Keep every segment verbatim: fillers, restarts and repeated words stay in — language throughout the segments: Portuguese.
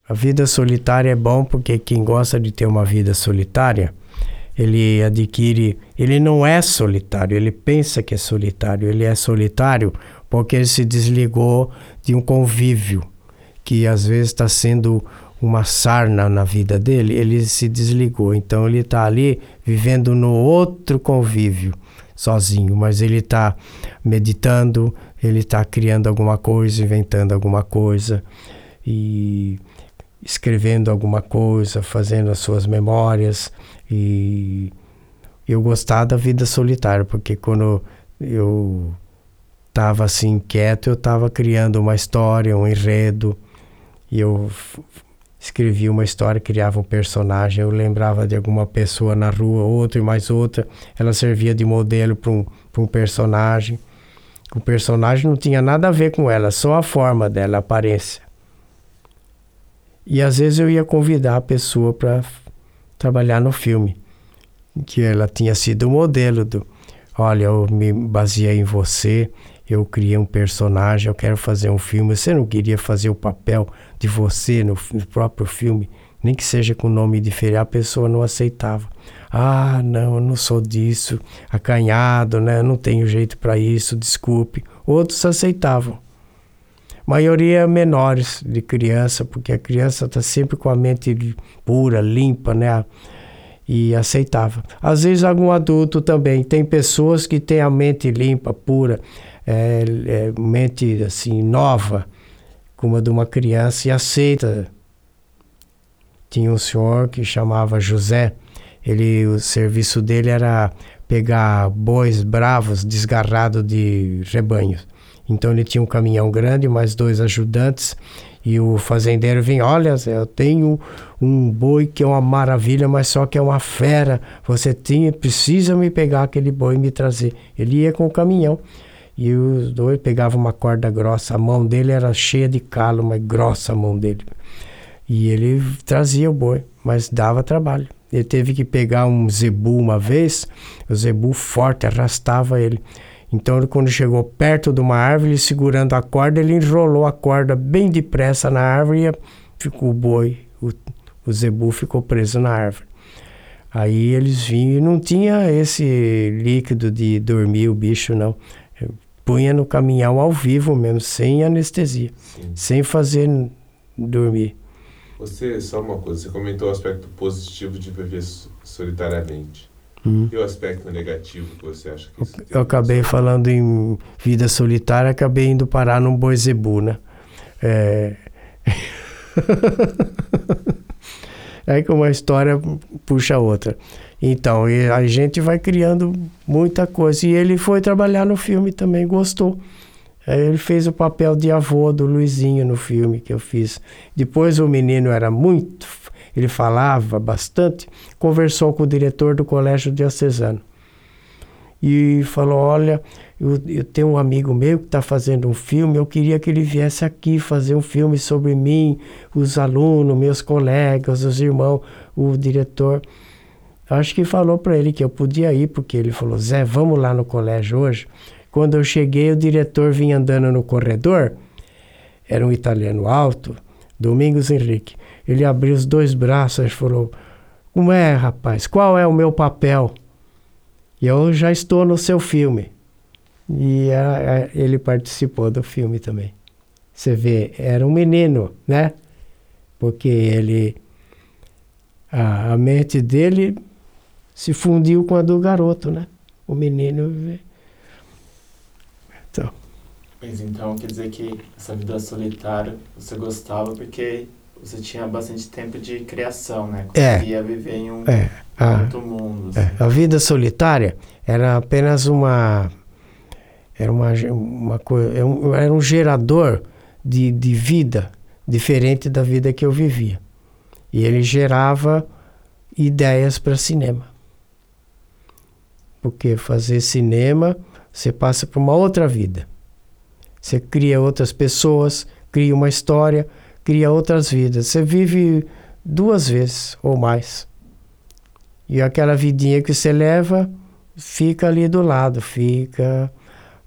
A vida solitária é bom porque quem gosta de ter uma vida solitária, ele adquire... Ele não é solitário, ele pensa que é solitário. Ele é solitário porque ele se desligou de um convívio, que às vezes está sendo uma sarna na vida dele. Ele se desligou, então ele está ali vivendo no outro convívio, sozinho. Mas ele está meditando, ele está criando alguma coisa, inventando alguma coisa, e... escrevendo alguma coisa, fazendo as suas memórias. E eu gostava da vida solitária, porque quando eu estava assim quieto, eu estava criando uma história, um enredo, e eu escrevia uma história, criava um personagem, eu lembrava de alguma pessoa na rua, outra e mais outra, ela servia de modelo para um, para um personagem. O personagem não tinha nada a ver com ela, só a forma dela, a aparência. E às vezes eu ia convidar a pessoa para trabalhar no filme, que ela tinha sido o modelo do... Olha, eu me baseei em você, eu criei um personagem, eu quero fazer um filme. Você não queria fazer o papel de você no, no próprio filme? Nem que seja com nome diferente, a pessoa não aceitava. Ah, não, eu não sou disso, acanhado, né? Eu não tenho jeito para isso, desculpe. Outros aceitavam. Maioria menores de criança, porque a criança está sempre com a mente pura, limpa, né? E aceitava. Às vezes algum adulto também. Tem pessoas que têm a mente limpa, pura, é, é, mente assim, nova, como a de uma criança, e aceita. Tinha um senhor que chamava José. Ele, o serviço dele era pegar bois bravos desgarrados de rebanhos. Então ele tinha um caminhão grande, mais dois ajudantes, e o fazendeiro vinha: olha, Zé, eu tenho um boi que é uma maravilha, mas só que é uma fera, você tinha, precisa me pegar aquele boi e me trazer. Ele ia com o caminhão, e os dois pegavam uma corda grossa, a mão dele era cheia de calo, mas grossa a mão dele. E ele trazia o boi, mas dava trabalho. Ele teve que pegar um zebu uma vez, o zebu forte arrastava ele. Então, quando chegou perto de uma árvore, segurando a corda, ele enrolou a corda bem depressa na árvore e ficou o boi, o, o zebu ficou preso na árvore. Aí eles vinham e não tinha esse líquido de dormir o bicho, não. Punha no caminhão ao vivo mesmo, sem anestesia, Sim. sem fazer dormir. Você, só uma coisa, você comentou o aspecto positivo de viver solitariamente. Hum. E o aspecto negativo que você acha que isso tem? Eu acabei falando em vida solitária, acabei indo parar num boi zebu, né? É... Aí que uma história puxa a outra. Então, a gente vai criando muita coisa. E ele foi trabalhar no filme também, gostou. Aí ele fez o papel de avô do Luizinho no filme que eu fiz. Depois o menino era muito... Ele falava bastante, conversou com o diretor do Colégio Diocesano. E falou: olha, eu, eu tenho um amigo meu que está fazendo um filme, eu queria que ele viesse aqui fazer um filme sobre mim, os alunos, meus colegas, os irmãos. O diretor, acho que falou para ele que eu podia ir, porque ele falou: Zé, vamos lá no colégio hoje. Quando eu cheguei, o diretor vinha andando no corredor, era um italiano alto, Domingos Henrique. Ele abriu os dois braços e falou: como é, rapaz? Qual é o meu papel? E eu já estou no seu filme. E a, a, ele participou do filme também. Você vê, era um menino, né? Porque ele... A, a mente dele se fundiu com a do garoto, né? O menino... Então... Mas então quer dizer que essa vida solitária você gostava porque você tinha bastante tempo de criação, né? Conseguia é, viver em um é, a, outro mundo. Assim. É, a vida solitária era apenas uma... Era uma, uma coisa... Era um gerador de, de vida diferente da vida que eu vivia. E ele gerava ideias para cinema. Porque fazer cinema, você passa por uma outra vida. Você cria outras pessoas, cria uma história, cria outras vidas. Você vive duas vezes ou mais. E aquela vidinha que você leva fica ali do lado, fica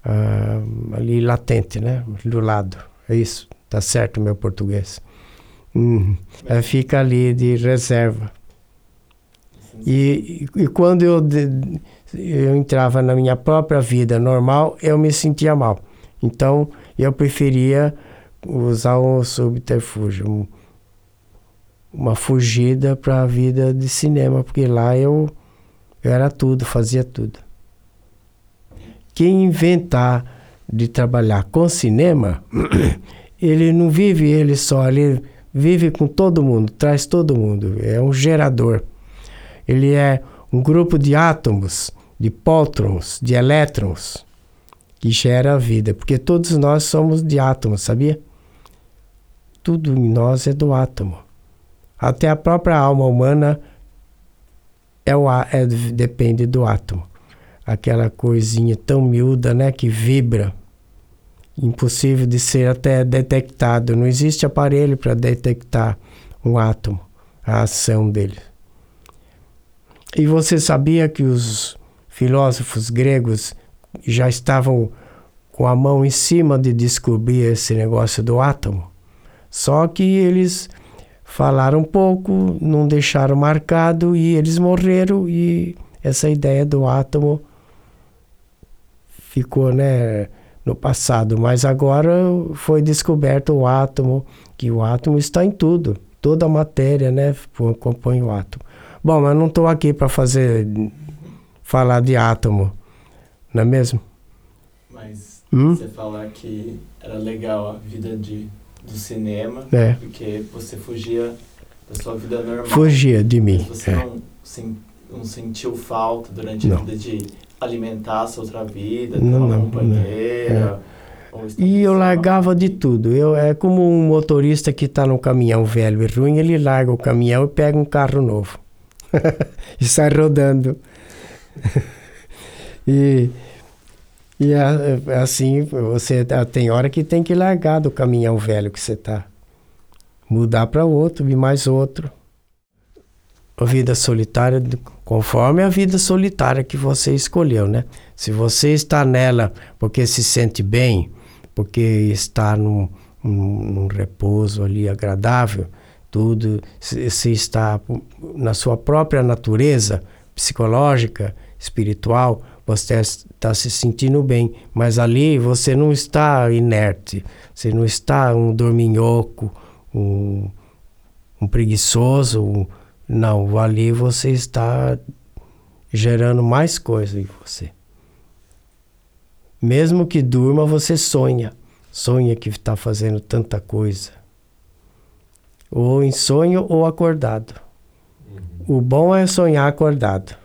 uh, ali latente, né? Do lado. É isso, tá certo o meu português. Hum, ela fica ali de reserva. E, e, e quando eu, de, eu entrava na minha própria vida normal, eu me sentia mal. Então, eu preferia usar um subterfúgio, um, uma fugida para a vida de cinema, porque lá eu, eu era tudo, fazia tudo. Quem inventar de trabalhar com cinema, ele não vive ele só, ele vive com todo mundo, traz todo mundo, é um gerador. Ele é um grupo de átomos, de pótrons, de elétrons, que gera a vida, porque todos nós somos de átomos, sabia? Tudo em nós é do átomo. Até a própria alma humana é o, é, depende do átomo. Aquela coisinha tão miúda, né, que vibra. Impossível de ser até detectado. Não existe aparelho para detectar um átomo, a ação dele. E você sabia que os filósofos gregos já estavam com a mão em cima de descobrir esse negócio do átomo? Só que eles falaram pouco, não deixaram marcado e eles morreram, e essa ideia do átomo ficou, né, no passado. Mas agora foi descoberto o átomo, que o átomo está em tudo, toda a matéria, né, compõe o átomo. Bom, mas não estou aqui para fazer falar de átomo, não é mesmo? Mas hum? você falar que era legal a vida de, do cinema, é. porque você fugia da sua vida normal. Fugia de mim. Mas você é. não, sen, não sentiu falta durante não. a vida de alimentar a sua outra vida, ter não, uma não, companheira? Não, é. E eu largava de tudo. Eu, é como um motorista que está num caminhão velho e ruim, ele larga o caminhão e pega um carro novo. E sai rodando. e e é, assim, você tem hora que tem que largar do caminhão velho que você está. Mudar para outro, e mais outro. A vida solitária, conforme a vida solitária que você escolheu, né? Se você está nela porque se sente bem, porque está num, num, num repouso ali agradável, tudo, se, se está na sua própria natureza psicológica, espiritual, você está se sentindo bem, mas ali você não está inerte, você não está um dorminhoco, um, um preguiçoso, um, não, ali você está gerando mais coisa em você. Mesmo que durma, você sonha, sonha que está fazendo tanta coisa. Ou em sonho ou acordado. Uhum. O bom é sonhar acordado.